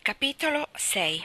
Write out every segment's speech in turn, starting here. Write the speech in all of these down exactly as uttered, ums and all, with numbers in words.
Capitolo sei.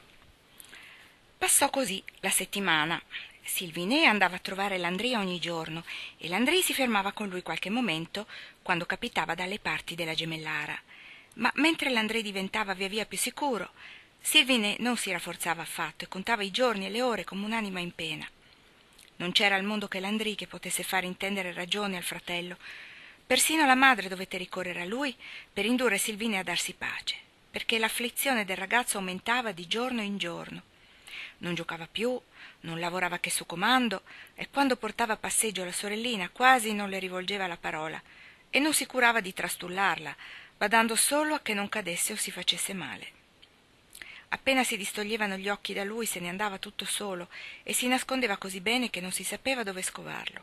Passò così la settimana. Silvine andava a trovare Landry ogni giorno e Landry si fermava con lui qualche momento quando capitava dalle parti della Gemellara. Ma mentre Landry diventava via via più sicuro, Silvine non si rafforzava affatto e contava i giorni e le ore come un'anima in pena. Non c'era al mondo che Landry che potesse fare intendere ragione al fratello. Persino la madre dovette ricorrere a lui per indurre Silvine a darsi pace, perché l'afflizione del ragazzo aumentava di giorno in giorno. Non giocava più, non lavorava che su comando, e quando portava a passeggio la sorellina quasi non le rivolgeva la parola e non si curava di trastullarla, badando solo a che non cadesse o si facesse male. Appena si distoglievano gli occhi da lui se ne andava tutto solo e si nascondeva così bene che non si sapeva dove scovarlo.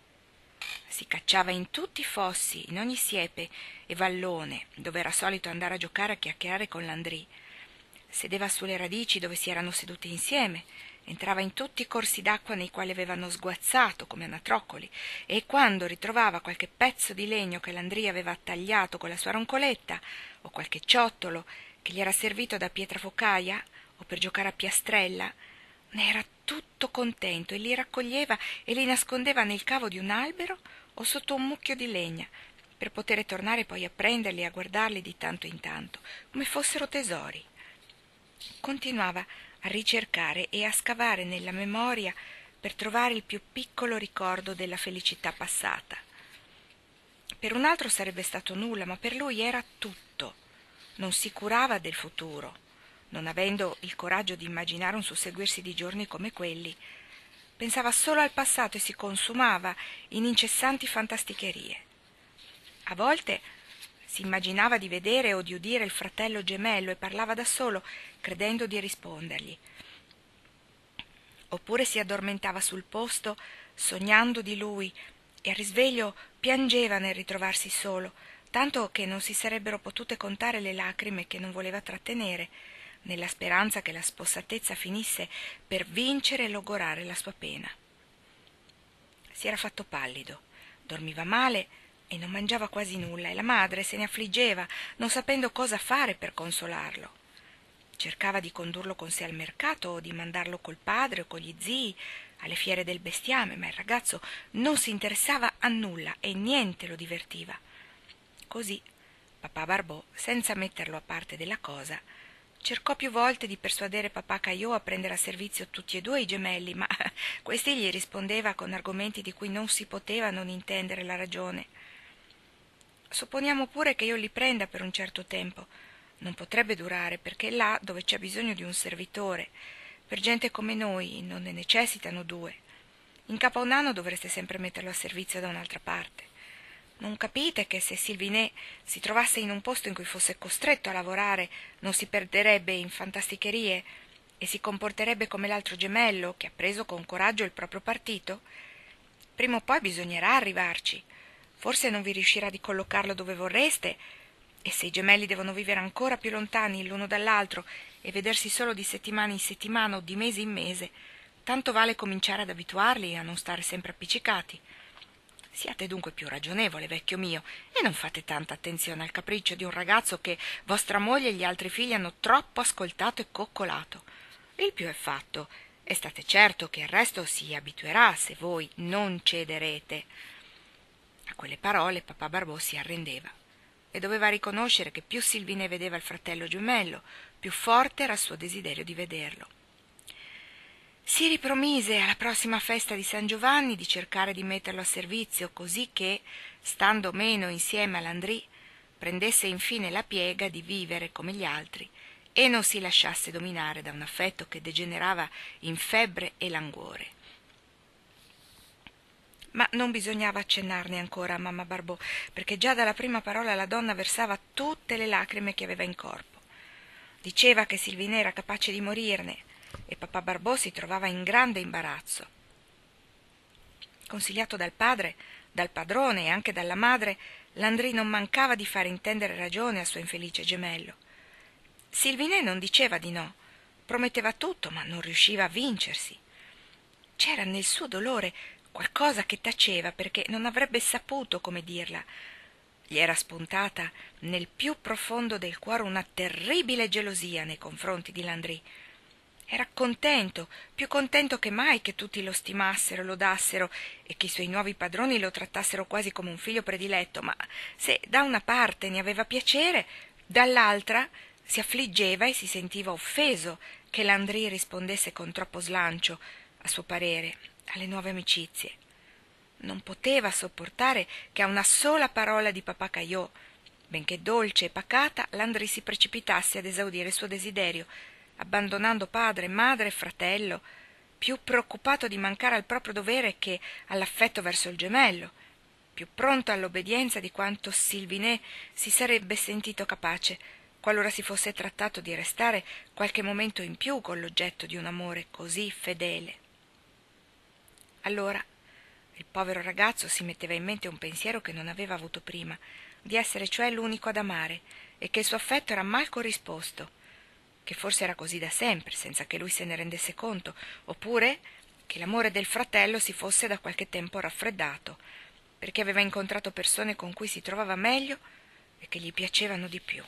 Si cacciava in tutti i fossi, in ogni siepe e vallone, dove era solito andare a giocare a chiacchierare con Landry. Sedeva sulle radici dove si erano seduti insieme, entrava in tutti i corsi d'acqua nei quali avevano sguazzato come anatroccoli, e quando ritrovava qualche pezzo di legno che Landry aveva tagliato con la sua roncoletta, o qualche ciottolo che gli era servito da pietrafocaia o per giocare a piastrella, ne era tutto contento e li raccoglieva e li nascondeva nel cavo di un albero o sotto un mucchio di legna, per potere tornare poi a prenderli e a guardarli di tanto in tanto, come fossero tesori. Continuava a ricercare e a scavare nella memoria per trovare il più piccolo ricordo della felicità passata. Per un altro sarebbe stato nulla, ma per lui era tutto. Non si curava del futuro, non avendo il coraggio di immaginare un susseguirsi di giorni come quelli. Pensava solo al passato e si consumava in incessanti fantasticherie. A volte si immaginava di vedere o di udire il fratello gemello e parlava da solo, credendo di rispondergli. Oppure si addormentava sul posto, sognando di lui, e al risveglio piangeva nel ritrovarsi solo, tanto che non si sarebbero potute contare le lacrime che non voleva trattenere, nella speranza che la spossatezza finisse per vincere e logorare la sua pena. Si era fatto pallido, dormiva male e non mangiava quasi nulla, e la madre se ne affliggeva, non sapendo cosa fare per consolarlo. Cercava di condurlo con sé al mercato o di mandarlo col padre o con gli zii alle fiere del bestiame, ma il ragazzo non si interessava a nulla e niente lo divertiva. Così papà Barbò, senza metterlo a parte della cosa, cercò più volte di persuadere papà Caillou a prendere a servizio tutti e due i gemelli, ma questi gli rispondeva con argomenti di cui non si poteva non intendere la ragione. Supponiamo pure che io li prenda per un certo tempo. Non potrebbe durare, perché là dove c'è bisogno di un servitore, per gente come noi non ne necessitano due. In capo a un anno dovreste sempre metterlo a servizio da un'altra parte. Non capite che se Silviné si trovasse in un posto in cui fosse costretto a lavorare non si perderebbe in fantasticherie e si comporterebbe come l'altro gemello che ha preso con coraggio il proprio partito? Prima o poi bisognerà arrivarci. Forse non vi riuscirà di collocarlo dove vorreste, e se i gemelli devono vivere ancora più lontani l'uno dall'altro e vedersi solo di settimana in settimana o di mese in mese, tanto vale cominciare ad abituarli a non stare sempre appiccicati. Siate dunque più ragionevole, vecchio mio, e non fate tanta attenzione al capriccio di un ragazzo che vostra moglie e gli altri figli hanno troppo ascoltato e coccolato. Il più è fatto, e state certo che il resto si abituerà se voi non cederete. A quelle parole papà Barbò si arrendeva e doveva riconoscere che più Silvine vedeva il fratello gemello, più forte era il suo desiderio di vederlo. Si ripromise alla prossima festa di San Giovanni di cercare di metterlo a servizio, così che, stando meno insieme a Landry, prendesse infine la piega di vivere come gli altri e non si lasciasse dominare da un affetto che degenerava in febbre e languore. Ma non bisognava accennarne ancora a mamma Barbò, perché già dalla prima parola la donna versava tutte le lacrime che aveva in corpo. Diceva che Silvina era capace di morirne, e papà Barbò si trovava in grande imbarazzo. Consigliato dal padre, dal padrone e anche dalla madre, Landry non mancava di fare intendere ragione al suo infelice gemello. Silvine non diceva di no, prometteva tutto, ma non riusciva a vincersi. C'era nel suo dolore qualcosa che taceva perché non avrebbe saputo come dirla, Gli era spuntata nel più profondo del cuore una terribile gelosia nei confronti di Landry. Era contento, più contento che mai che tutti lo stimassero, lodassero e che i suoi nuovi padroni lo trattassero quasi come un figlio prediletto, ma se da una parte ne aveva piacere, dall'altra si affliggeva e si sentiva offeso che Landry rispondesse con troppo slancio, a suo parere, alle nuove amicizie. Non poteva sopportare che a una sola parola di papà Caillou, benché dolce e pacata, Landry si precipitasse ad esaudire il suo desiderio, abbandonando padre, madre e fratello, più preoccupato di mancare al proprio dovere che all'affetto verso il gemello, più pronto all'obbedienza di quanto Sylvinet si sarebbe sentito capace, qualora si fosse trattato di restare qualche momento in più con l'oggetto di un amore così fedele. Allora il povero ragazzo si metteva in mente un pensiero che non aveva avuto prima, di essere cioè l'unico ad amare, e che il suo affetto era mal corrisposto, che forse era così da sempre, senza che lui se ne rendesse conto, oppure che l'amore del fratello si fosse da qualche tempo raffreddato, perché aveva incontrato persone con cui si trovava meglio e che gli piacevano di più.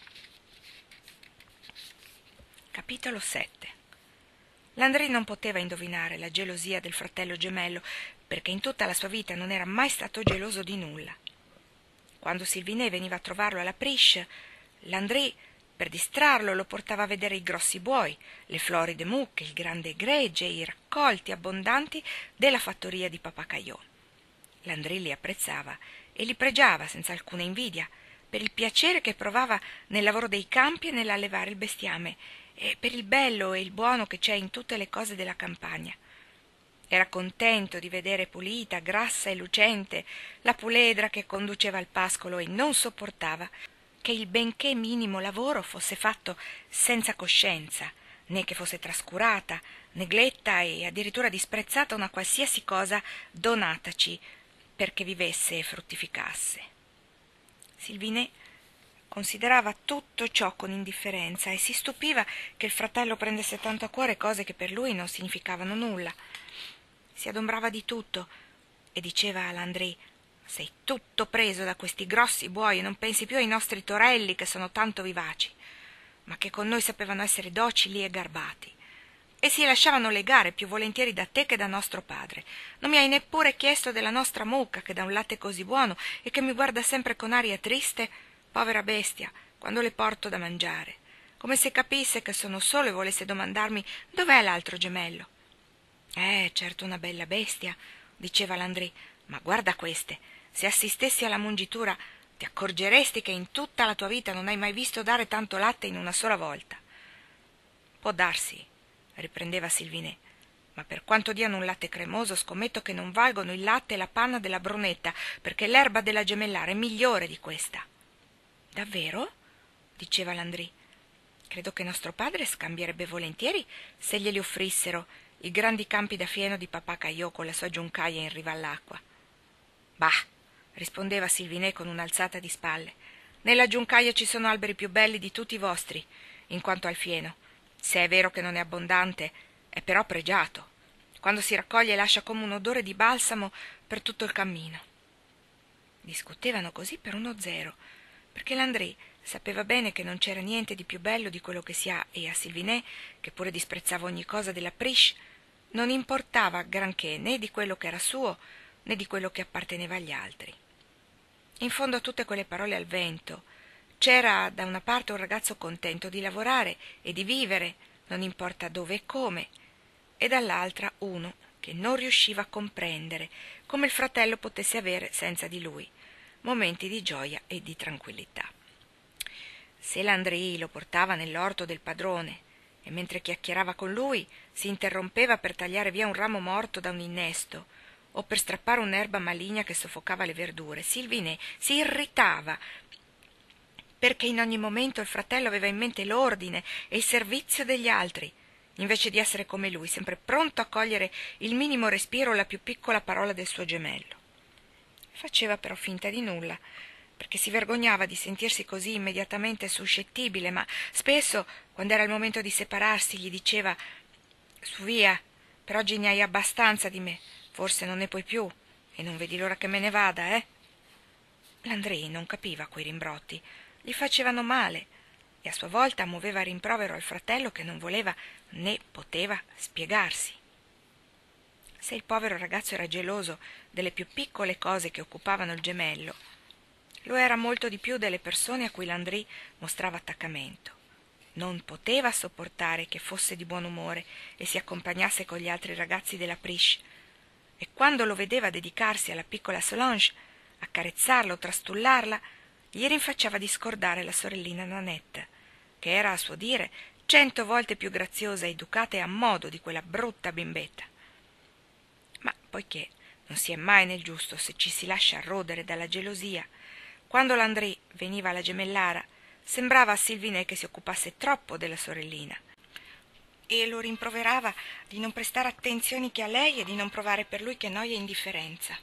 Capitolo sette. Landry non poteva indovinare la gelosia del fratello gemello, perché in tutta la sua vita non era mai stato geloso di nulla. Quando Sylvinet veniva a trovarlo alla Priche, Landry, per distrarlo, lo portava a vedere i grossi buoi, le floride mucche, il grande gregge e i raccolti abbondanti della fattoria di papà Caillou. Landry li apprezzava e li pregiava senza alcuna invidia, per il piacere che provava nel lavoro dei campi e nell'allevare il bestiame, e per il bello e il buono che c'è in tutte le cose della campagna. Era contento di vedere pulita, grassa e lucente la puledra che conduceva al pascolo e non sopportava che il benché minimo lavoro fosse fatto senza coscienza, né che fosse trascurata, negletta e addirittura disprezzata una qualsiasi cosa donataci perché vivesse e fruttificasse. Sylvinet considerava tutto ciò con indifferenza e si stupiva che il fratello prendesse tanto a cuore cose che per lui non significavano nulla. Si adombrava di tutto e diceva a Landry: «Sei tutto preso da questi grossi buoi e non pensi più ai nostri torelli che sono tanto vivaci, ma che con noi sapevano essere docili e garbati. E si lasciavano legare più volentieri da te che da nostro padre. Non mi hai neppure chiesto della nostra mucca, che dà un latte così buono e che mi guarda sempre con aria triste, povera bestia, quando le porto da mangiare, come se capisse che sono solo e volesse domandarmi dov'è l'altro gemello». «Eh, certo una bella bestia», diceva Landry, «ma guarda queste, se assistessi alla mungitura ti accorgeresti che in tutta la tua vita non hai mai visto dare tanto latte in una sola volta». «Può darsi», riprendeva Sylvinet, «ma per quanto diano un latte cremoso scommetto che non valgono il latte e la panna della Brunetta, perché l'erba della gemellare è migliore di questa». «Davvero?» diceva Landry. «Credo che nostro padre scambierebbe volentieri se glieli offrissero i grandi campi da fieno di papà Caillou con la sua giuncaia in riva all'acqua». «Bah!» rispondeva Sylvinet con un'alzata di spalle. «Nella giuncaia ci sono alberi più belli di tutti i vostri, in quanto al fieno. Se è vero che non è abbondante, è però pregiato. Quando si raccoglie lascia come un odore di balsamo per tutto il cammino». Discutevano così per uno zero, perché Landry sapeva bene che non c'era niente di più bello di quello che si ha, e a Sylvinet, che pure disprezzava ogni cosa della Priche, non importava granché né di quello che era suo né di quello che apparteneva agli altri. In fondo a tutte quelle parole al vento c'era da una parte un ragazzo contento di lavorare e di vivere, non importa dove e come, e dall'altra uno che non riusciva a comprendere come il fratello potesse avere senza di lui momenti di gioia e di tranquillità. Se Landry lo portava nell'orto del padrone e mentre chiacchierava con lui si interrompeva per tagliare via un ramo morto da un innesto o per strappare un'erba maligna che soffocava le verdure, Sylvinet si irritava perché in ogni momento il fratello aveva in mente l'ordine e il servizio degli altri, invece di essere come lui, sempre pronto a cogliere il minimo respiro o la più piccola parola del suo gemello. Faceva però finta di nulla, perché si vergognava di sentirsi così immediatamente suscettibile, ma spesso, quando era il momento di separarsi, gli diceva: «Su via, per oggi ne hai abbastanza di me, forse non ne puoi più, e non vedi l'ora che me ne vada, eh?» Landry non capiva quei rimbrotti, gli facevano male, e a sua volta muoveva rimprovero al fratello che non voleva né poteva spiegarsi. Se il povero ragazzo era geloso delle più piccole cose che occupavano il gemello, lo era molto di più delle persone a cui Landry mostrava attaccamento. Non poteva sopportare che fosse di buon umore e si accompagnasse con gli altri ragazzi della Prish, e quando lo vedeva dedicarsi alla piccola Solange, accarezzarla o trastullarla, gli rinfacciava di scordare la sorellina Nanette, che era, a suo dire, cento volte più graziosa e educata e a modo di quella brutta bimbetta. Ma poiché non si è mai nel giusto se ci si lascia rodere dalla gelosia, quando Landry veniva alla gemellara sembrava a Sylvinet che si occupasse troppo della sorellina e lo rimproverava di non prestare attenzioni che a lei e di non provare per lui che noia e indifferenza.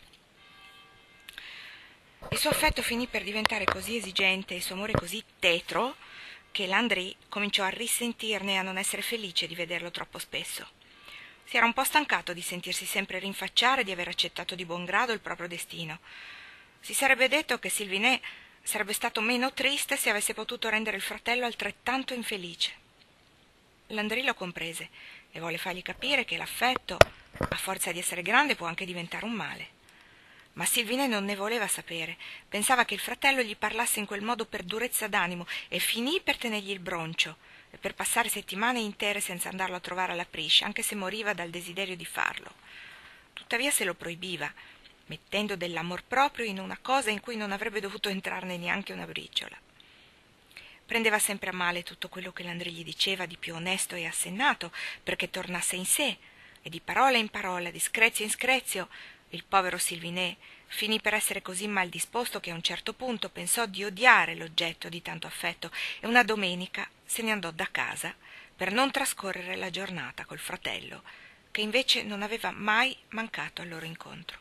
Il suo affetto finì per diventare così esigente e il suo amore così tetro che Landry cominciò a risentirne e a non essere felice di vederlo troppo spesso. Si era un po' stancato di sentirsi sempre rinfacciare di aver accettato di buon grado il proprio destino. Si sarebbe detto che Sylvinet sarebbe stato meno triste se avesse potuto rendere il fratello altrettanto infelice. Landry lo comprese e volle fargli capire che l'affetto, a forza di essere grande, può anche diventare un male. Ma Sylvinet non ne voleva sapere, pensava che il fratello gli parlasse in quel modo per durezza d'animo e finì per tenergli il broncio e per passare settimane intere senza andarlo a trovare alla Prish, anche se moriva dal desiderio di farlo. Tuttavia se lo proibiva, mettendo dell'amor proprio in una cosa in cui non avrebbe dovuto entrarne neanche una briciola. Prendeva sempre a male tutto quello che Landry gli diceva di più onesto e assennato, perché tornasse in sé, e di parola in parola, di screzio in screzio, il povero Sylvinet finì per essere così mal disposto che a un certo punto pensò di odiare l'oggetto di tanto affetto e una domenica se ne andò da casa per non trascorrere la giornata col fratello, che invece non aveva mai mancato al loro incontro.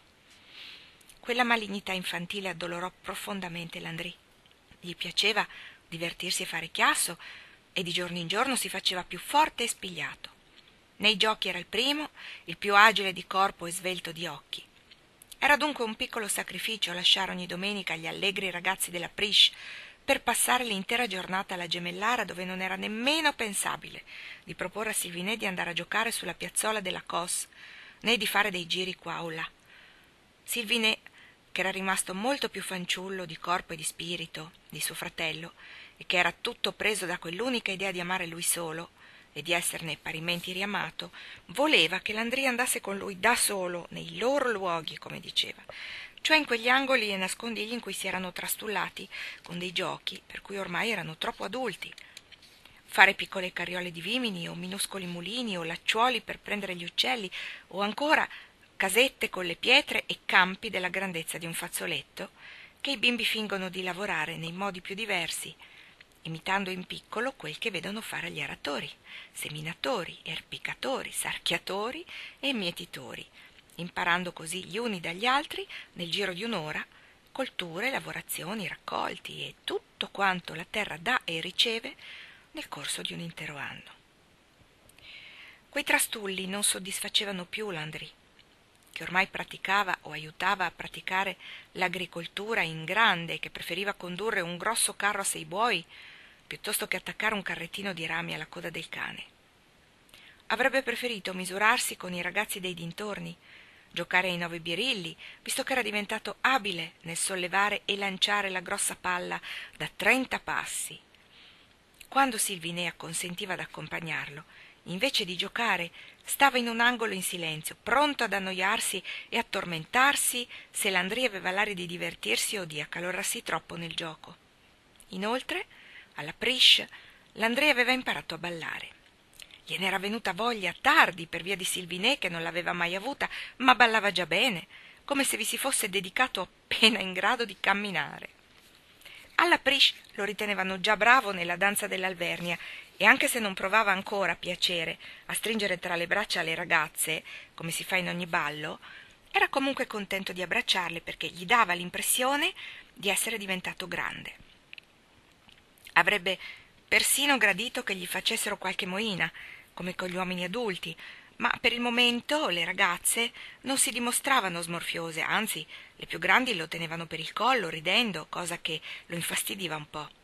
Quella malignità infantile addolorò profondamente Landry. Gli piaceva divertirsi e fare chiasso, e di giorno in giorno si faceva più forte e spigliato. Nei giochi era il primo, il più agile di corpo e svelto di occhi. Era dunque un piccolo sacrificio lasciare ogni domenica gli allegri ragazzi della Prish per passare l'intera giornata alla gemellara, dove non era nemmeno pensabile di proporre a Sylvinet di andare a giocare sulla piazzola della Cos, né di fare dei giri qua o là. Sylvinet, che era rimasto molto più fanciullo di corpo e di spirito di suo fratello, e che era tutto preso da quell'unica idea di amare lui solo e di esserne parimenti riamato, voleva che Landry andasse con lui da solo nei loro luoghi, come diceva, cioè in quegli angoli e nascondigli in cui si erano trastullati con dei giochi per cui ormai erano troppo adulti. Fare piccole carriole di vimini o minuscoli mulini o lacciuoli per prendere gli uccelli, o ancora casette con le pietre e campi della grandezza di un fazzoletto, che i bimbi fingono di lavorare nei modi più diversi, imitando in piccolo quel che vedono fare agli aratori, seminatori, erpicatori, sarchiatori e mietitori, imparando così gli uni dagli altri, nel giro di un'ora, colture, lavorazioni, raccolti e tutto quanto la terra dà e riceve nel corso di un intero anno. Quei trastulli non soddisfacevano più Landry, che ormai praticava o aiutava a praticare l'agricoltura in grande e che preferiva condurre un grosso carro a sei buoi piuttosto che attaccare un carrettino di rami alla coda del cane. Avrebbe preferito misurarsi con i ragazzi dei dintorni, giocare ai nove birilli, visto che era diventato abile nel sollevare e lanciare la grossa palla da trenta passi. Quando Sylvinet acconsentiva ad accompagnarlo, invece di giocare, stava in un angolo in silenzio, pronto ad annoiarsi e a tormentarsi se Landry aveva l'aria di divertirsi o di accalorarsi troppo nel gioco. Inoltre, alla Prish, Landry aveva imparato a ballare. Gliene era venuta voglia tardi per via di Sylvinet, che non l'aveva mai avuta, ma ballava già bene, come se vi si fosse dedicato appena in grado di camminare. Alla Prish lo ritenevano già bravo nella danza dell'Alvernia, e anche se non provava ancora piacere a stringere tra le braccia le ragazze, come si fa in ogni ballo, era comunque contento di abbracciarle perché gli dava l'impressione di essere diventato grande. Avrebbe persino gradito che gli facessero qualche moina, come con gli uomini adulti, ma per il momento le ragazze non si dimostravano smorfiose, anzi, le più grandi lo tenevano per il collo, ridendo, cosa che lo infastidiva un po'.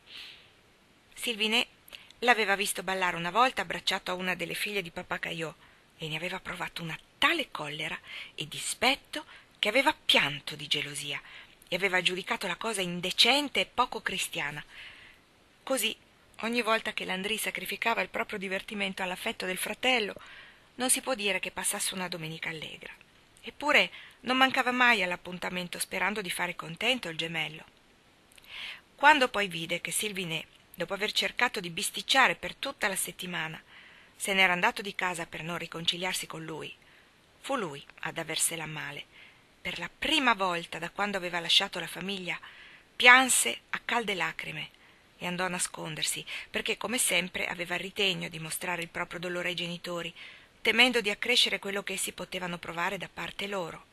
Sylvie l'aveva visto ballare una volta abbracciato a una delle figlie di papà Caillou e ne aveva provato una tale collera e dispetto che aveva pianto di gelosia e aveva giudicato la cosa indecente e poco cristiana. Così, ogni volta che Landry sacrificava il proprio divertimento all'affetto del fratello, non si può dire che passasse una domenica allegra. Eppure non mancava mai all'appuntamento sperando di fare contento il gemello. Quando poi vide che Sylvie, dopo aver cercato di bisticciare per tutta la settimana, se n'era andato di casa per non riconciliarsi con lui, fu lui ad aversela a male. Per la prima volta da quando aveva lasciato la famiglia, pianse a calde lacrime e andò a nascondersi, perché come sempre aveva ritegno di mostrare il proprio dolore ai genitori, temendo di accrescere quello che essi potevano provare da parte loro.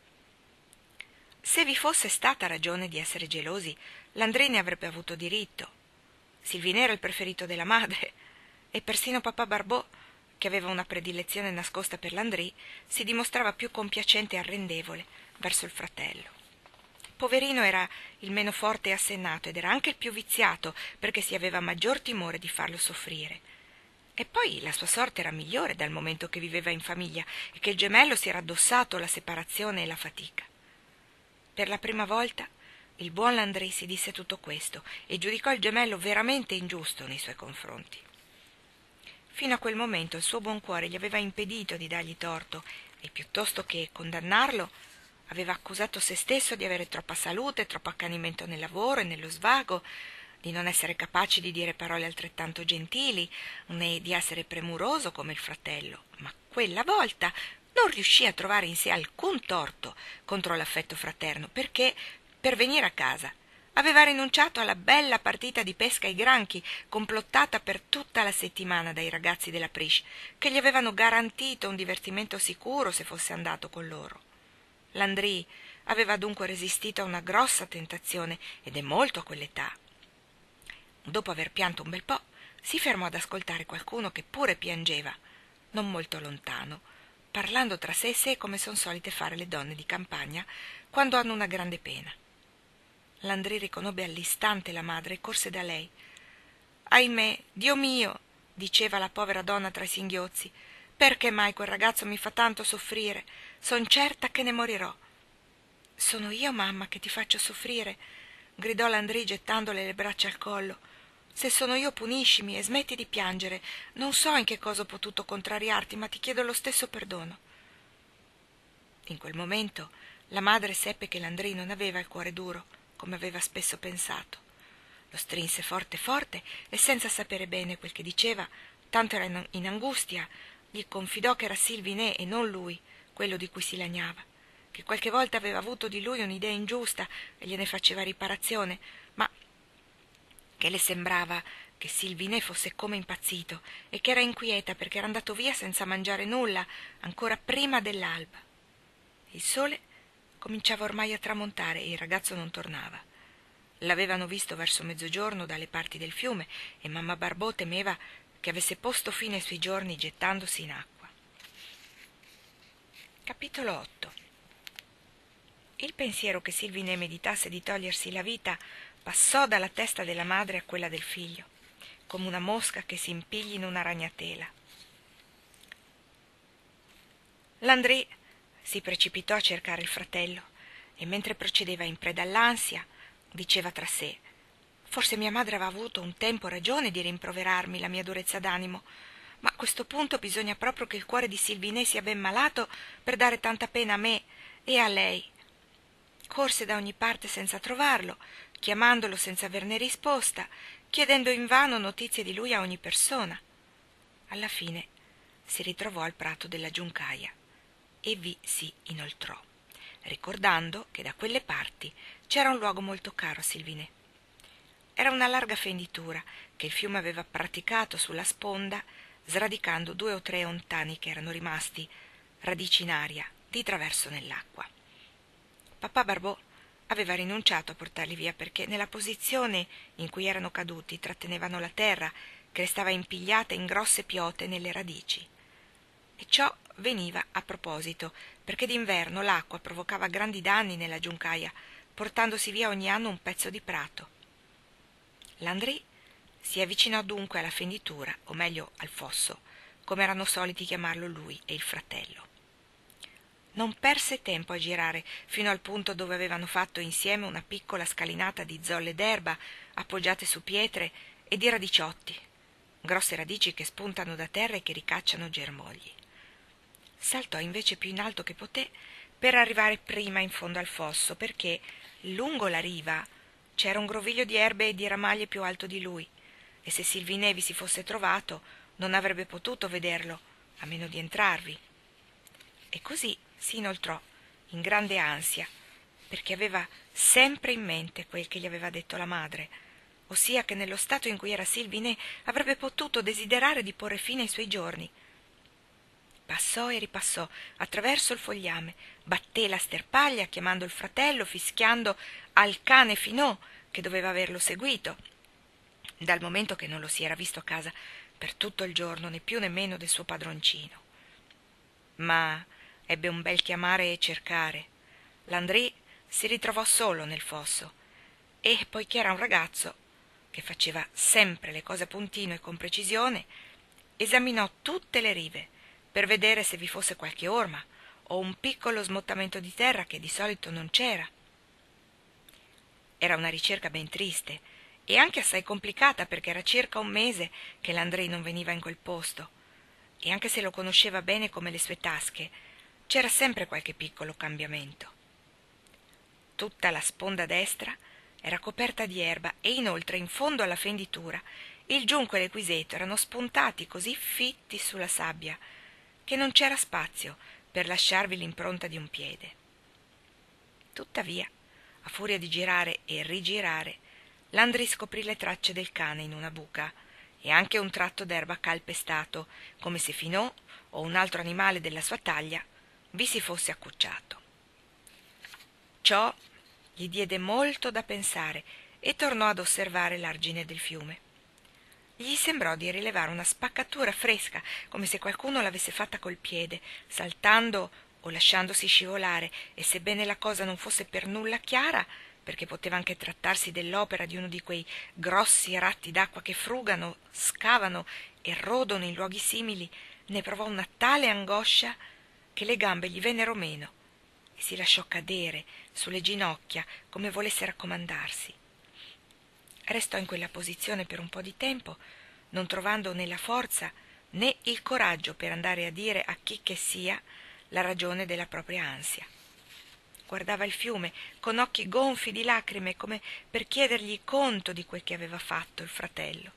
Se vi fosse stata ragione di essere gelosi, Landry ne avrebbe avuto diritto. Sylvie era il preferito della madre, e persino papà Barbeau, che aveva una predilezione nascosta per Landry, si dimostrava più compiacente e arrendevole verso il fratello. Poverino era il meno forte e assennato ed era anche il più viziato, perché si aveva maggior timore di farlo soffrire. E poi la sua sorte era migliore dal momento che viveva in famiglia e che il gemello si era addossato la separazione e la fatica. Per la prima volta il buon Landry si disse tutto questo e giudicò il gemello veramente ingiusto nei suoi confronti. Fino a quel momento il suo buon cuore gli aveva impedito di dargli torto e piuttosto che condannarlo aveva accusato se stesso di avere troppa salute, troppo accanimento nel lavoro e nello svago, di non essere capace di dire parole altrettanto gentili, né di essere premuroso come il fratello, ma quella volta non riuscì a trovare in sé alcun torto contro l'affetto fraterno, perché, per venire a casa, aveva rinunciato alla bella partita di pesca ai granchi, complottata per tutta la settimana dai ragazzi della Prish, che gli avevano garantito un divertimento sicuro se fosse andato con loro. Landry aveva dunque resistito a una grossa tentazione, ed è molto a quell'età. Dopo aver pianto un bel po', si fermò ad ascoltare qualcuno che pure piangeva, non molto lontano, parlando tra sé e sé come son solite fare le donne di campagna quando hanno una grande pena. Landry riconobbe all'istante la madre e corse da lei. «Ahimè, Dio mio!» diceva la povera donna tra i singhiozzi. «Perché mai quel ragazzo mi fa tanto soffrire? Son certa che ne morirò». «Sono io, mamma, che ti faccio soffrire?» gridò Landry gettandole le braccia al collo. «Se sono io, puniscimi e smetti di piangere. Non so in che cosa ho potuto contrariarti, ma ti chiedo lo stesso perdono». In quel momento la madre seppe che Landry non aveva il cuore duro, come aveva spesso pensato. Lo strinse forte forte e, senza sapere bene quel che diceva, tanto era in angustia, gli confidò che era Sylvie e non lui quello di cui si lagnava, che qualche volta aveva avuto di lui un'idea ingiusta e gliene faceva riparazione, ma che le sembrava che Sylvie fosse come impazzito e che era inquieta perché era andato via senza mangiare nulla ancora prima dell'alba. Il sole cominciava ormai a tramontare e il ragazzo non tornava. L'avevano visto verso mezzogiorno dalle parti del fiume e mamma Barbeau temeva che avesse posto fine ai suoi giorni gettandosi in acqua. Capitolo otto. Il pensiero che Sylvie meditasse di togliersi la vita passò dalla testa della madre a quella del figlio, come una mosca che si impigli in una ragnatela. Landry si precipitò a cercare il fratello e mentre procedeva in preda all'ansia diceva tra sé: «Forse mia madre aveva avuto un tempo ragione di rimproverarmi la mia durezza d'animo, ma a questo punto bisogna proprio che il cuore di Sylvie sia ben malato per dare tanta pena a me e a lei». Corse da ogni parte senza trovarlo, chiamandolo senza averne risposta, chiedendo invano notizie di lui a ogni persona. Alla fine si ritrovò al prato della Giuncaia e vi si inoltrò, ricordando che da quelle parti c'era un luogo molto caro a Sylvie. Era una larga fenditura che il fiume aveva praticato sulla sponda, sradicando due o tre ontani che erano rimasti, radici in aria, di traverso nell'acqua. Papà Barbeau aveva rinunciato a portarli via perché nella posizione in cui erano caduti trattenevano la terra che restava impigliata in grosse piote nelle radici, e ciò veniva a proposito, perché d'inverno l'acqua provocava grandi danni nella giuncaia, portandosi via ogni anno un pezzo di prato. Landry si avvicinò dunque alla fenditura, o meglio al fosso, come erano soliti chiamarlo lui e il fratello. Non perse tempo a girare fino al punto dove avevano fatto insieme una piccola scalinata di zolle d'erba appoggiate su pietre e di radiciotti, grosse radici che spuntano da terra e che ricacciano germogli. Saltò invece più in alto che poté per arrivare prima in fondo al fosso, perché lungo la riva c'era un groviglio di erbe e di ramaglie più alto di lui, e se Silvine vi si fosse trovato non avrebbe potuto vederlo, a meno di entrarvi. E così si inoltrò, in grande ansia, perché aveva sempre in mente quel che gli aveva detto la madre, ossia che nello stato in cui era Silvine avrebbe potuto desiderare di porre fine ai suoi giorni. Passò e ripassò attraverso il fogliame, batté la sterpaglia chiamando il fratello, fischiando al cane Finò che doveva averlo seguito, dal momento che non lo si era visto a casa per tutto il giorno, né più né meno del suo padroncino. Ma ebbe un bel chiamare e cercare. Landry si ritrovò solo nel fosso e, poiché era un ragazzo che faceva sempre le cose a puntino e con precisione, esaminò tutte le rive per vedere se vi fosse qualche orma o un piccolo smottamento di terra che di solito non c'era. Era una ricerca ben triste e anche assai complicata, perché era circa un mese che Landry non veniva in quel posto, e anche se lo conosceva bene come le sue tasche, c'era sempre qualche piccolo cambiamento. Tutta la sponda destra era coperta di erba e inoltre in fondo alla fenditura il giunco e l'equiseto erano spuntati così fitti sulla sabbia che non c'era spazio per lasciarvi l'impronta di un piede. Tuttavia, a furia di girare e rigirare, Landry scoprì le tracce del cane in una buca e anche un tratto d'erba calpestato, come se Finò o un altro animale della sua taglia vi si fosse accucciato. Ciò gli diede molto da pensare e tornò ad osservare l'argine del fiume. Gli sembrò di rilevare una spaccatura fresca, come se qualcuno l'avesse fatta col piede, saltando o lasciandosi scivolare, e sebbene la cosa non fosse per nulla chiara, perché poteva anche trattarsi dell'opera di uno di quei grossi ratti d'acqua che frugano, scavano e rodono in luoghi simili, ne provò una tale angoscia che le gambe gli vennero meno e si lasciò cadere sulle ginocchia come volesse raccomandarsi. Restò in quella posizione per un po' di tempo, non trovando né la forza né il coraggio per andare a dire a chi che sia la ragione della propria ansia. Guardava il fiume con occhi gonfi di lacrime, come per chiedergli conto di quel che aveva fatto il fratello.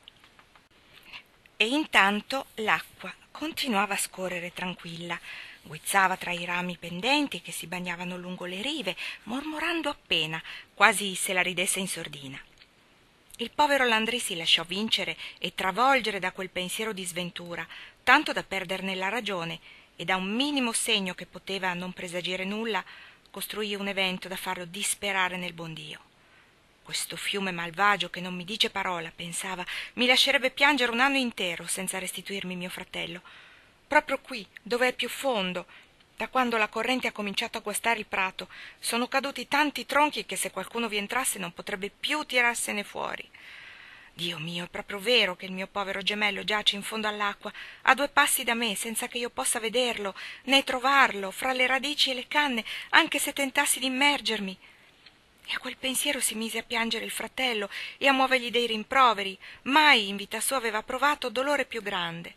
E intanto l'acqua continuava a scorrere tranquilla, guizzava tra i rami pendenti che si bagnavano lungo le rive, mormorando appena, quasi se la ridesse in sordina. Il povero Landry si lasciò vincere e travolgere da quel pensiero di sventura, tanto da perderne la ragione, e da un minimo segno che poteva non presagire nulla, costruì un evento da farlo disperare nel buon Dio. Questo fiume malvagio che non mi dice parola, pensava, mi lascerebbe piangere un anno intero senza restituirmi mio fratello. Proprio qui, dove è più fondo, da quando la corrente ha cominciato a guastare il prato, sono caduti tanti tronchi che se qualcuno vi entrasse non potrebbe più tirarsene fuori. Dio mio, è proprio vero che il mio povero gemello giace in fondo all'acqua, a due passi da me, senza che io possa vederlo, né trovarlo, fra le radici e le canne, anche se tentassi di immergermi. E a quel pensiero si mise a piangere il fratello e a muovergli dei rimproveri. Mai in vita sua aveva provato dolore più grande.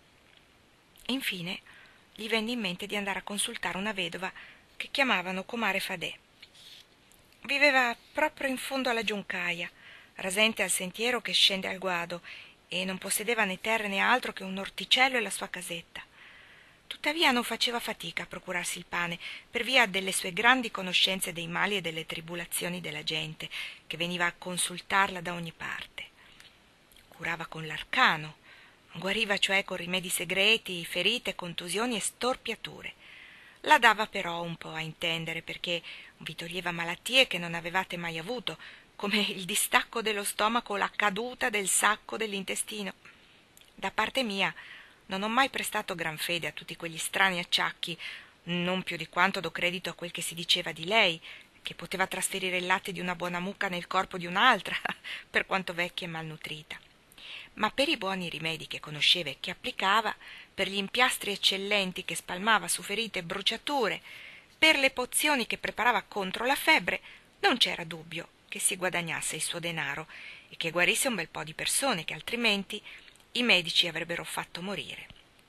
Infine gli venne in mente di andare a consultare una vedova che chiamavano comare Fadè. Viveva proprio in fondo alla giuncaia, rasente al sentiero che scende al guado, e non possedeva né terre né altro che un orticello e la sua casetta. Tuttavia non faceva fatica a procurarsi il pane per via delle sue grandi conoscenze dei mali e delle tribulazioni della gente che veniva a consultarla da ogni parte. Curava con l'arcano, guariva cioè con rimedi segreti ferite, contusioni e storpiature. La dava però un po' a intendere, perché vi toglieva malattie che non avevate mai avuto, come il distacco dello stomaco o la caduta del sacco dell'intestino. Da parte mia non ho mai prestato gran fede a tutti quegli strani acciacchi, non più di quanto do credito a quel che si diceva di lei, che poteva trasferire il latte di una buona mucca nel corpo di un'altra, per quanto vecchia e malnutrita. Ma per i buoni rimedi che conosceva e che applicava, per gli impiastri eccellenti che spalmava su ferite e bruciature, per le pozioni che preparava contro la febbre, non c'era dubbio che si guadagnasse il suo denaro e che guarisse un bel po' di persone che altrimenti i medici avrebbero fatto morire.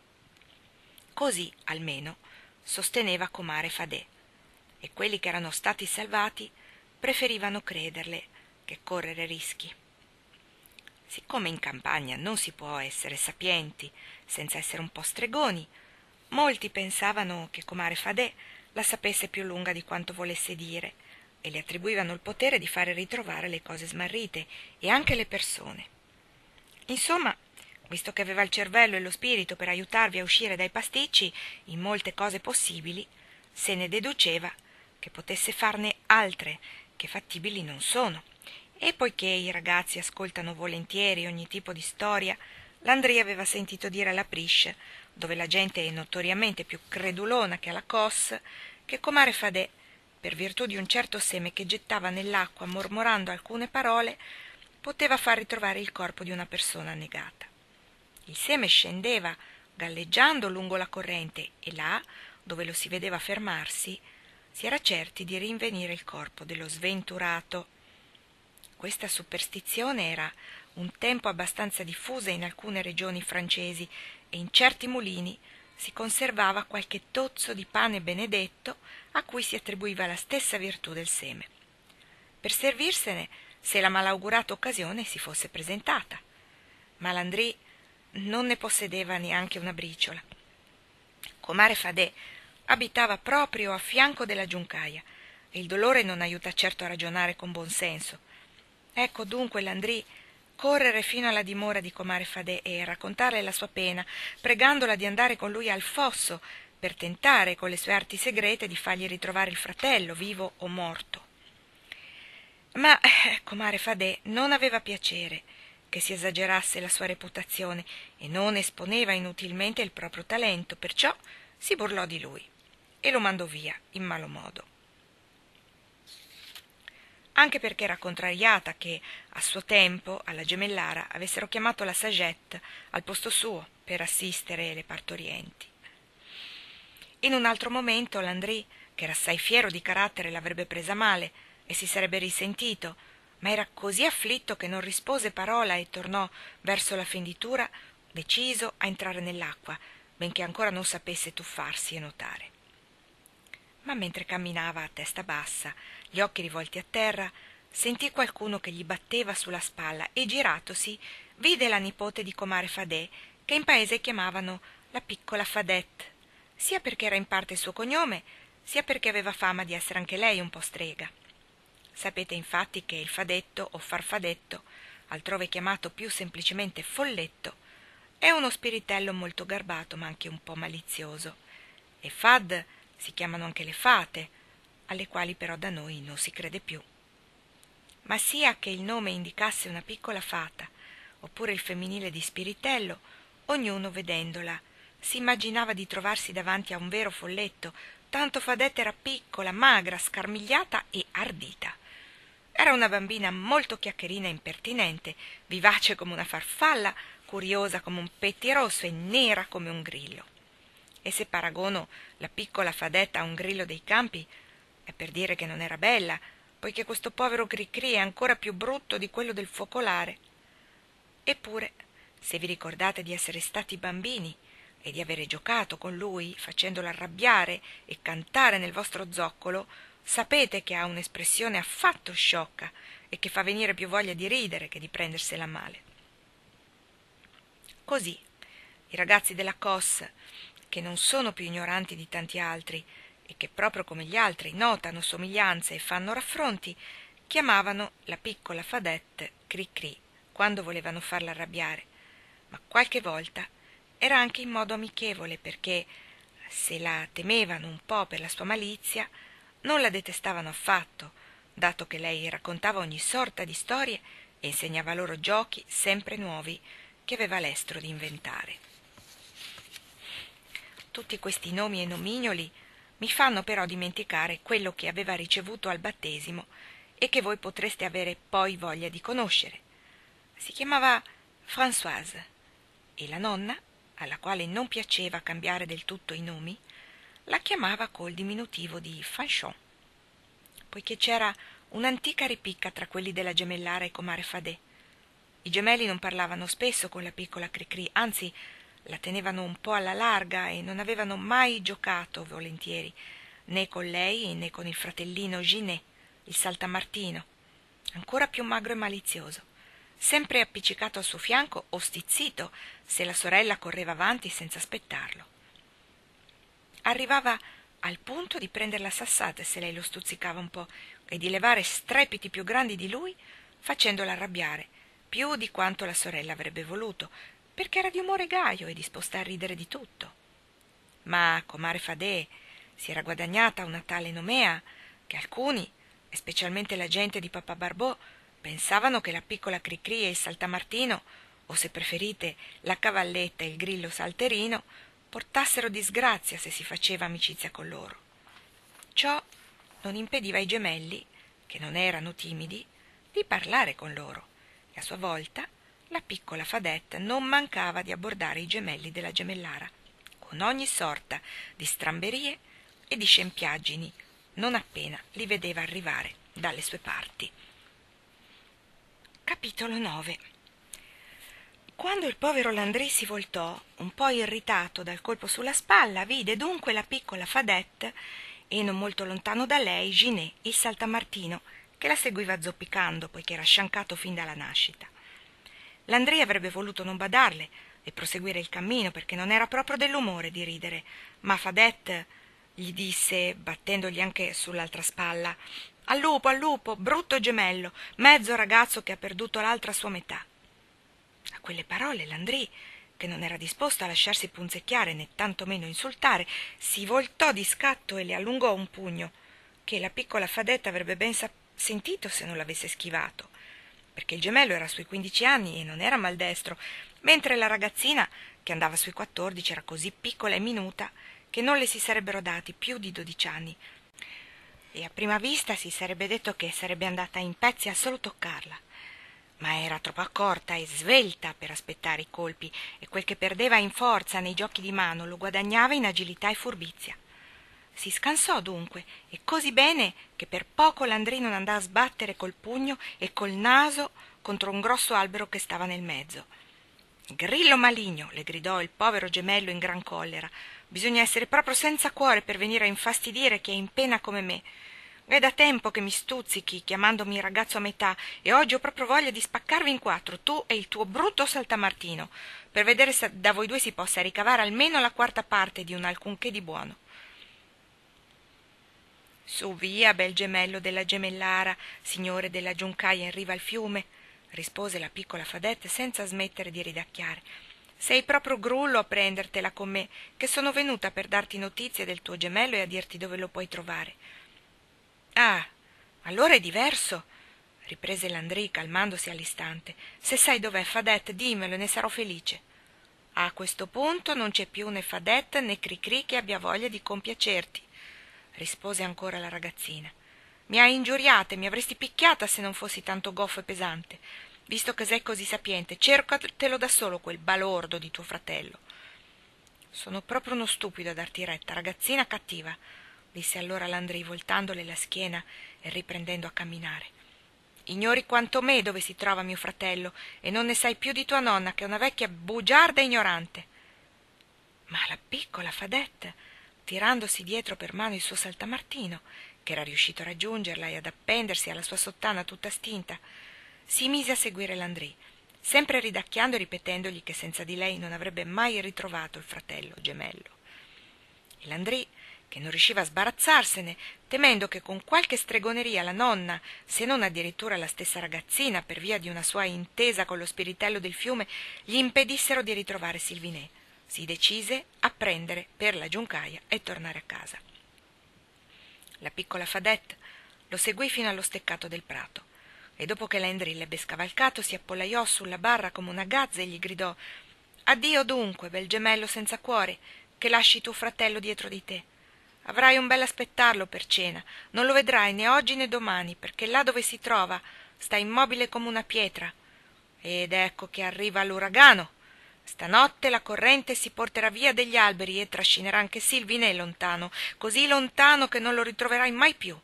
Così, almeno, sosteneva comare Fadè, e quelli che erano stati salvati preferivano crederle che correre rischi. Siccome in campagna non si può essere sapienti senza essere un po' stregoni, molti pensavano che comare Fadè la sapesse più lunga di quanto volesse dire e le attribuivano il potere di fare ritrovare le cose smarrite e anche le persone. Insomma, visto che aveva il cervello e lo spirito per aiutarvi a uscire dai pasticci in molte cose possibili, se ne deduceva che potesse farne altre che fattibili non sono. E poiché i ragazzi ascoltano volentieri ogni tipo di storia, Landry aveva sentito dire alla Prisce, dove la gente è notoriamente più credulona che alla Cos, che comare Fadè, per virtù di un certo seme che gettava nell'acqua mormorando alcune parole, poteva far ritrovare il corpo di una persona annegata. Il seme scendeva galleggiando lungo la corrente e là, dove lo si vedeva fermarsi, si era certi di rinvenire il corpo dello sventurato. Questa superstizione era un tempo abbastanza diffusa in alcune regioni francesi e in certi mulini si conservava qualche tozzo di pane benedetto a cui si attribuiva la stessa virtù del seme, per servirsene se la malaugurata occasione si fosse presentata. Ma Landry non ne possedeva neanche una briciola. Comare Fadè abitava proprio a fianco della giuncaia e il dolore non aiuta certo a ragionare con buon senso. Ecco dunque Landry correre fino alla dimora di comare Fadè e raccontarle la sua pena, pregandola di andare con lui al fosso per tentare con le sue arti segrete di fargli ritrovare il fratello, vivo o morto. Ma eh, comare Fadè non aveva piacere che si esagerasse la sua reputazione e non esponeva inutilmente il proprio talento, perciò si burlò di lui e lo mandò via in malo modo. Anche perché era contrariata che, a suo tempo, alla gemellara avessero chiamato la Sagette al posto suo per assistere le partorienti. In un altro momento Landry, che era assai fiero di carattere, l'avrebbe presa male e si sarebbe risentito, ma era così afflitto che non rispose parola e tornò verso la fenditura deciso a entrare nell'acqua, benché ancora non sapesse tuffarsi e nuotare. Ma mentre camminava a testa bassa, gli occhi rivolti a terra, sentì qualcuno che gli batteva sulla spalla e giratosi vide la nipote di comare Fadè, che in paese chiamavano la piccola Fadette, sia perché era in parte il suo cognome, sia perché aveva fama di essere anche lei un po' strega. Sapete infatti che il fadetto o farfadetto, altrove chiamato più semplicemente folletto, è uno spiritello molto garbato ma anche un po' malizioso, e fad si chiamano anche le fate, alle quali però da noi non si crede più. Ma sia che il nome indicasse una piccola fata, oppure il femminile di spiritello, ognuno vedendola si immaginava di trovarsi davanti a un vero folletto, tanto Fadette era piccola, magra, scarmigliata e ardita. Era una bambina molto chiacchierina e impertinente, vivace come una farfalla, curiosa come un pettirosso e nera come un grillo. E se paragono la piccola Fadetta a un grillo dei campi, è per dire che non era bella, poiché questo povero Cricri è ancora più brutto di quello del focolare. Eppure, se vi ricordate di essere stati bambini e di avere giocato con lui, facendolo arrabbiare e cantare nel vostro zoccolo, sapete che ha un'espressione affatto sciocca e che fa venire più voglia di ridere che di prendersela a male. Così, i ragazzi della Cos, che non sono più ignoranti di tanti altri e che proprio come gli altri notano somiglianze e fanno raffronti, chiamavano la piccola Fadette Cri-Cri quando volevano farla arrabbiare, ma qualche volta era anche in modo amichevole, perché se la temevano un po' per la sua malizia, non la detestavano affatto, dato che lei raccontava ogni sorta di storie e insegnava loro giochi sempre nuovi che aveva l'estro di inventare. Tutti questi nomi e nomignoli mi fanno però dimenticare quello che aveva ricevuto al battesimo e che voi potreste avere poi voglia di conoscere. Si chiamava Françoise e la nonna, alla quale non piaceva cambiare del tutto i nomi, la chiamava col diminutivo di Fanchon, poiché c'era un'antica ripicca tra quelli della Gemellara e comare Fadè. I gemelli non parlavano spesso con la piccola Cricri, anzi la tenevano un po' alla larga e non avevano mai giocato volentieri, né con lei né con il fratellino Ginet, il saltamartino, ancora più magro e malizioso, sempre appiccicato al suo fianco o stizzito se la sorella correva avanti senza aspettarlo. Arrivava al punto di prenderla a sassate se lei lo stuzzicava un po' e di levare strepiti più grandi di lui, facendola arrabbiare, più di quanto la sorella avrebbe voluto, perché era di umore gaio e disposta a ridere di tutto. Ma comare Fadè si era guadagnata una tale nomea che alcuni, e specialmente la gente di papà Barbò, pensavano che la piccola Cricri e il saltamartino, o se preferite la cavalletta e il grillo salterino, portassero disgrazia se si faceva amicizia con loro. Ciò non impediva ai gemelli, che non erano timidi, di parlare con loro, e a sua volta la piccola Fadette non mancava di abbordare i gemelli della Gemellara con ogni sorta di stramberie e di scempiaggini non appena li vedeva arrivare dalle sue parti. Capitolo nove. Quando il povero Landry si voltò, un po' irritato dal colpo sulla spalla, vide dunque la piccola Fadette e non molto lontano da lei Ginet, il saltamartino, che la seguiva zoppicando, poiché era sciancato fin dalla nascita. Landry avrebbe voluto non badarle e proseguire il cammino, perché non era proprio dell'umore di ridere, ma Fadette gli disse, battendogli anche sull'altra spalla: «Al lupo, al lupo, brutto gemello, mezzo ragazzo che ha perduto l'altra sua metà». A quelle parole Landry, che non era disposto a lasciarsi punzecchiare né tantomeno insultare, si voltò di scatto e le allungò un pugno, che la piccola Fadette avrebbe ben sentito se non l'avesse schivato, perché il gemello era sui quindici anni e non era maldestro, mentre la ragazzina, che andava sui quattordici, era così piccola e minuta che non le si sarebbero dati più di dodici anni, e a prima vista si sarebbe detto che sarebbe andata in pezzi a solo toccarla. Ma era troppo accorta e svelta per aspettare i colpi, e quel che perdeva in forza nei giochi di mano lo guadagnava in agilità e furbizia. Si scansò dunque, e così bene che per poco Landry non andò a sbattere col pugno e col naso contro un grosso albero che stava nel mezzo. «Grillo maligno!» le gridò il povero gemello in gran collera. «Bisogna essere proprio senza cuore per venire a infastidire chi è in pena come me. È da tempo che mi stuzzichi chiamandomi ragazzo a metà, e oggi ho proprio voglia di spaccarvi in quattro, tu e il tuo brutto saltamartino, per vedere se da voi due si possa ricavare almeno la quarta parte di un alcunché di buono». «Su via, bel gemello della Gemellara, signore della giuncaia in riva al fiume», rispose la piccola Fadette senza smettere di ridacchiare. «Sei proprio grullo a prendertela con me, che sono venuta per darti notizie del tuo gemello e a dirti dove lo puoi trovare». «Ah, allora è diverso», riprese Landry calmandosi all'istante. «Se sai dov'è Fadette, dimmelo e ne sarò felice». «A questo punto non c'è più né Fadette né Cricri che abbia voglia di compiacerti», rispose ancora la ragazzina. «Mi hai ingiuriata e mi avresti picchiata se non fossi tanto goffo e pesante. Visto che sei così sapiente, cercatelo da solo quel balordo di tuo fratello». «Sono proprio uno stupido a darti retta, ragazzina cattiva», disse allora Landry voltandole la schiena e riprendendo a camminare. «Ignori quanto me dove si trova mio fratello, e non ne sai più di tua nonna, che è una vecchia bugiarda e ignorante». Ma la piccola Fadette, tirandosi dietro per mano il suo saltamartino, che era riuscito a raggiungerla e ad appendersi alla sua sottana tutta stinta, si mise a seguire Landry, sempre ridacchiando e ripetendogli che senza di lei non avrebbe mai ritrovato il fratello gemello. E Landry, che non riusciva a sbarazzarsene, temendo che con qualche stregoneria la nonna, se non addirittura la stessa ragazzina, per via di una sua intesa con lo spiritello del fiume, gli impedissero di ritrovare Sylvinet, si decise a prendere per la giuncaia e tornare a casa. La piccola Fadette lo seguì fino allo steccato del prato, e dopo che Landry l'ebbe scavalcato si appollaiò sulla barra come una gazza e gli gridò: «Addio dunque, bel gemello senza cuore, che lasci tuo fratello dietro di te. Avrai un bel aspettarlo per cena, non lo vedrai né oggi né domani, perché là dove si trova sta immobile come una pietra. Ed ecco che arriva l'uragano. Stanotte la corrente si porterà via degli alberi e trascinerà anche Silvine lontano, così lontano che non lo ritroverai mai più.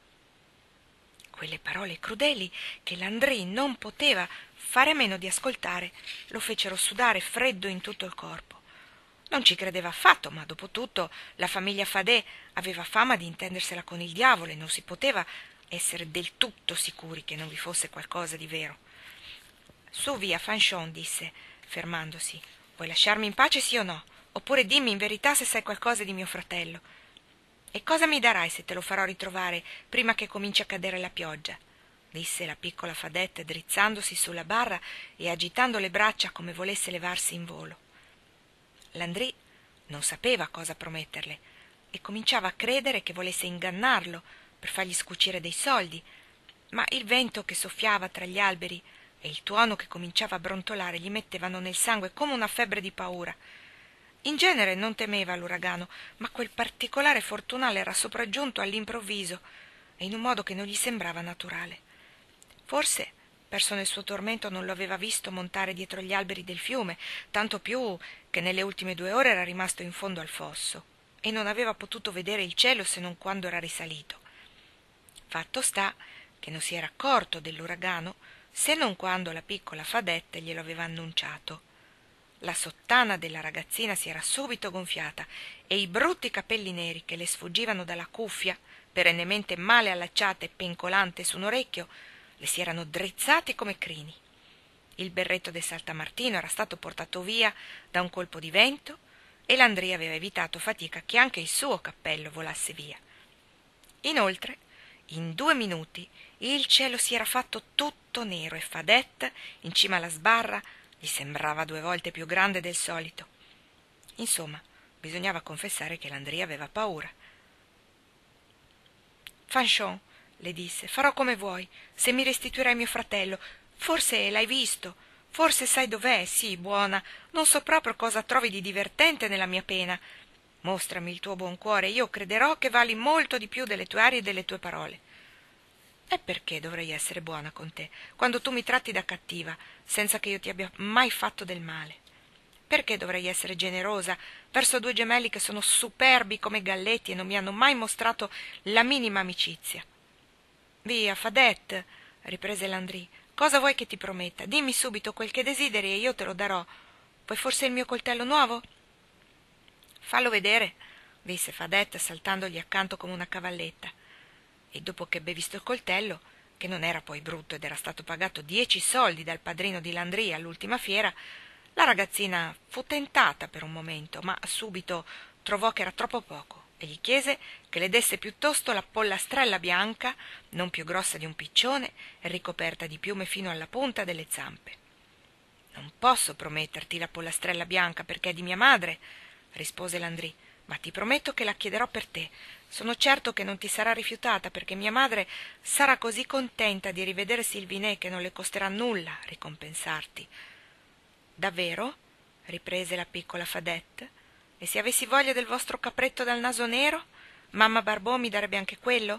Quelle parole crudeli, che Landry non poteva fare a meno di ascoltare, lo fecero sudare freddo in tutto il corpo. Non ci credeva affatto, ma dopo tutto la famiglia Fadet aveva fama di intendersela con il diavolo e non si poteva essere del tutto sicuri che non vi fosse qualcosa di vero. Su via, Fanchon, disse, fermandosi. Vuoi lasciarmi in pace, sì o no? Oppure dimmi in verità se sai qualcosa di mio fratello. E cosa mi darai se te lo farò ritrovare prima che cominci a cadere la pioggia? Disse la piccola Fadette, drizzandosi sulla barra e agitando le braccia come volesse levarsi in volo. Landry non sapeva cosa prometterle e cominciava a credere che volesse ingannarlo per fargli scucire dei soldi, ma il vento che soffiava tra gli alberi e il tuono che cominciava a brontolare gli mettevano nel sangue come una febbre di paura. In genere non temeva l'uragano, ma quel particolare fortunale era sopraggiunto all'improvviso e in un modo che non gli sembrava naturale. Forse, perso nel suo tormento, non lo aveva visto montare dietro gli alberi del fiume, tanto più che nelle ultime due ore era rimasto in fondo al fosso e non aveva potuto vedere il cielo se non quando era risalito. Fatto sta che non si era accorto dell'uragano se non quando la piccola Fadette glielo aveva annunciato. La sottana della ragazzina si era subito gonfiata e i brutti capelli neri che le sfuggivano dalla cuffia, perennemente male allacciata e pencolante su un orecchio, le si erano drizzati come crini. Il berretto del saltamartino era stato portato via da un colpo di vento e Landry aveva evitato fatica che anche il suo cappello volasse via. Inoltre, in due minuti, il cielo si era fatto tutto nero e Fadette, in cima alla sbarra, gli sembrava due volte più grande del solito. Insomma, bisognava confessare che Landry aveva paura. Fanchon, le disse, farò come vuoi, se mi restituirai mio fratello. Forse l'hai visto, forse sai dov'è, sì, buona, non so proprio cosa trovi di divertente nella mia pena. Mostrami il tuo buon cuore, io crederò che vali molto di più delle tue arie e delle tue parole. E perché dovrei essere buona con te, quando tu mi tratti da cattiva, senza che io ti abbia mai fatto del male? Perché dovrei essere generosa verso due gemelli che sono superbi come galletti e non mi hanno mai mostrato la minima amicizia? Via, Fadette, riprese Landry, cosa vuoi che ti prometta? Dimmi subito quel che desideri e io te lo darò. Vuoi forse il mio coltello nuovo? Fallo vedere, disse Fadette saltandogli accanto come una cavalletta. E dopo che ebbe visto il coltello, che non era poi brutto ed era stato pagato dieci soldi dal padrino di Landry all'ultima fiera, la ragazzina fu tentata per un momento, ma subito trovò che era troppo poco e gli chiese che le desse piuttosto la pollastrella bianca, non più grossa di un piccione e ricoperta di piume fino alla punta delle zampe. «Non posso prometterti la pollastrella bianca perché è di mia madre», rispose Landry, «ma ti prometto che la chiederò per te. Sono certo che non ti sarà rifiutata perché mia madre sarà così contenta di rivedere Silvine che non le costerà nulla ricompensarti». «Davvero?» riprese la piccola Fadette. «E se avessi voglia del vostro capretto dal naso nero, mamma Barbot mi darebbe anche quello?»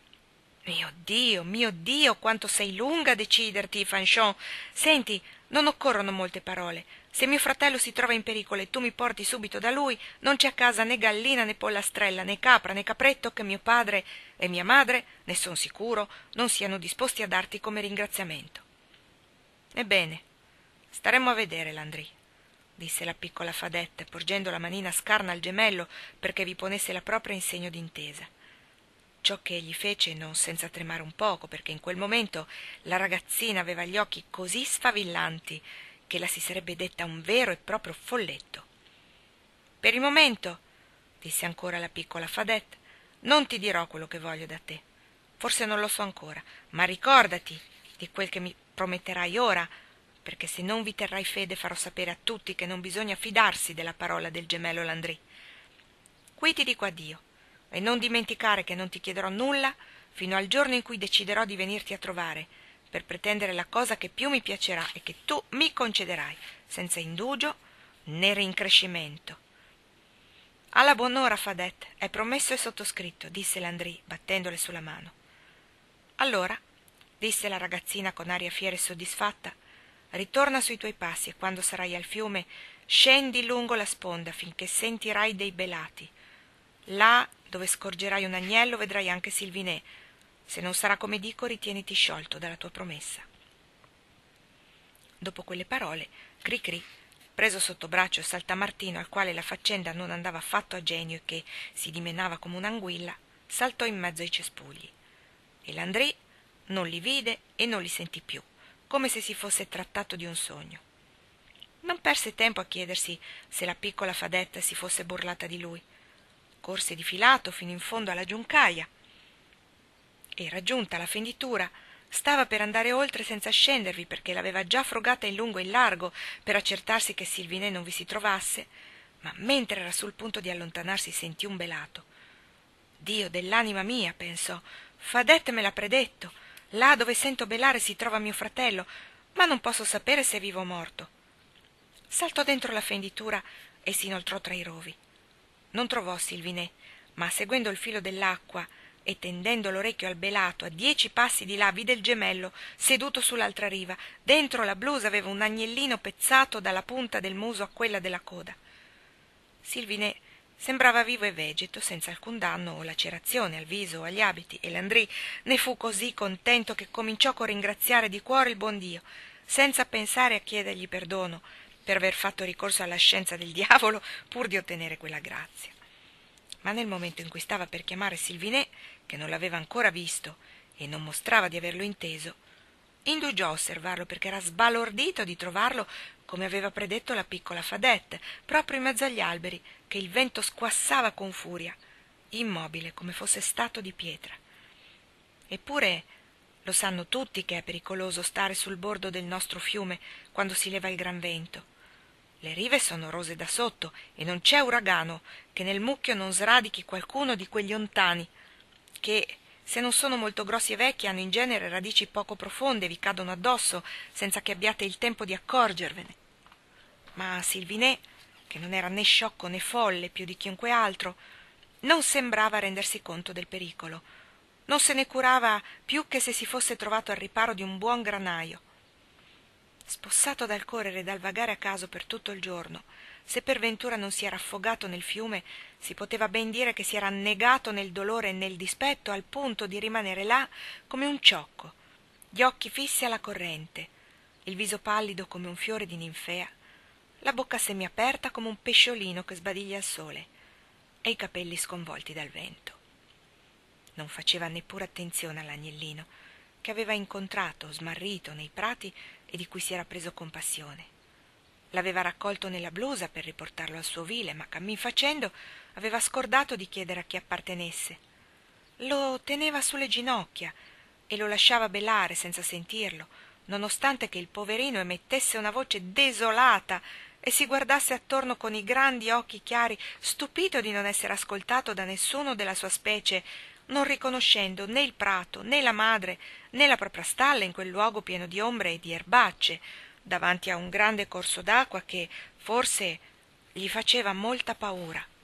«Mio Dio, mio Dio, quanto sei lunga a deciderti, Fanchon! Senti, non occorrono molte parole. Se mio fratello si trova in pericolo e tu mi porti subito da lui, non c'è a casa né gallina né pollastrella, né capra né capretto che mio padre e mia madre, ne son sicuro, non siano disposti a darti come ringraziamento». «Ebbene, staremo a vedere, Landry», disse la piccola Fadette, porgendo la manina scarna al gemello perché vi ponesse la propria in segno d'intesa. Ciò che egli fece non senza tremare un poco, perché in quel momento la ragazzina aveva gli occhi così sfavillanti che la si sarebbe detta un vero e proprio folletto. «Per il momento», disse ancora la piccola Fadette, «non ti dirò quello che voglio da te. Forse non lo so ancora, ma ricordati di quel che mi prometterai ora, perché se non vi terrai fede farò sapere a tutti che non bisogna fidarsi della parola del gemello Landry. Qui ti dico addio, e non dimenticare che non ti chiederò nulla fino al giorno in cui deciderò di venirti a trovare, per pretendere la cosa che più mi piacerà e che tu mi concederai, senza indugio né rincrescimento». Alla buon'ora, Fadet, è promesso e sottoscritto, disse Landry, battendole sulla mano. Allora, disse la ragazzina con aria fiera e soddisfatta, ritorna sui tuoi passi e quando sarai al fiume scendi lungo la sponda finché sentirai dei belati. Là dove scorgerai un agnello vedrai anche Sylvinè. Se non sarà come dico, ritieniti sciolto dalla tua promessa. Dopo quelle parole, Cri-Cri, preso sotto braccio Saltamartino, al quale la faccenda non andava affatto a genio e che si dimenava come un'anguilla, saltò in mezzo ai cespugli. E Landry non li vide e non li sentì più, come se si fosse trattato di un sogno. Non perse tempo a chiedersi se la piccola Fadette si fosse burlata di lui. Corse difilato fino in fondo alla giuncaia e, raggiunta la fenditura, stava per andare oltre senza scendervi perché l'aveva già frugata in lungo e in largo per accertarsi che Sylvinè non vi si trovasse, ma mentre era sul punto di allontanarsi sentì un belato. Dio dell'anima mia, pensò, Fadette me l'ha predetto. Là dove sento belare si trova mio fratello, ma non posso sapere se è vivo o morto. Saltò dentro la fenditura e si inoltrò tra i rovi. Non trovò Sylvinè, ma seguendo il filo dell'acqua e tendendo l'orecchio al belato a dieci passi di là vide il gemello seduto sull'altra riva. Dentro la blusa aveva un agnellino pezzato dalla punta del muso a quella della coda. Sylvinè sembrava vivo e vegeto, senza alcun danno o lacerazione al viso o agli abiti, e Landry ne fu così contento che cominciò con ringraziare di cuore il buon Dio, senza pensare a chiedergli perdono per aver fatto ricorso alla scienza del diavolo pur di ottenere quella grazia. Ma nel momento in cui stava per chiamare Sylvinè, che non l'aveva ancora visto e non mostrava di averlo inteso, indugiò a osservarlo perché era sbalordito di trovarlo come aveva predetto la piccola Fadette, proprio in mezzo agli alberi che il vento squassava con furia, immobile come fosse stato di pietra. Eppure lo sanno tutti che è pericoloso stare sul bordo del nostro fiume quando si leva il gran vento. Le rive sono rose da sotto e non c'è uragano che nel mucchio non sradichi qualcuno di quegli ontani che, se non sono molto grossi e vecchi, hanno in genere radici poco profonde e vi cadono addosso senza che abbiate il tempo di accorgervene. Ma Sylvinè, che non era né sciocco né folle più di chiunque altro, non sembrava rendersi conto del pericolo. Non se ne curava più che se si fosse trovato al riparo di un buon granaio. Spossato dal correre e dal vagare a caso per tutto il giorno, se per ventura non si era affogato nel fiume, si poteva ben dire che si era annegato nel dolore e nel dispetto al punto di rimanere là come un ciocco, gli occhi fissi alla corrente, il viso pallido come un fiore di ninfea, la bocca semiaperta come un pesciolino che sbadiglia al sole e i capelli sconvolti dal vento. Non faceva neppure attenzione all'agnellino che aveva incontrato smarrito nei prati e di cui si era preso compassione. L'aveva raccolto nella blusa per riportarlo al suo ovile, ma cammin facendo aveva scordato di chiedere a chi appartenesse. Lo teneva sulle ginocchia e lo lasciava belare senza sentirlo, nonostante che il poverino emettesse una voce desolata e si guardasse attorno con i grandi occhi chiari, stupito di non essere ascoltato da nessuno della sua specie, non riconoscendo né il prato, né la madre, né la propria stalla in quel luogo pieno di ombre e di erbacce, davanti a un grande corso d'acqua che, forse, gli faceva molta paura.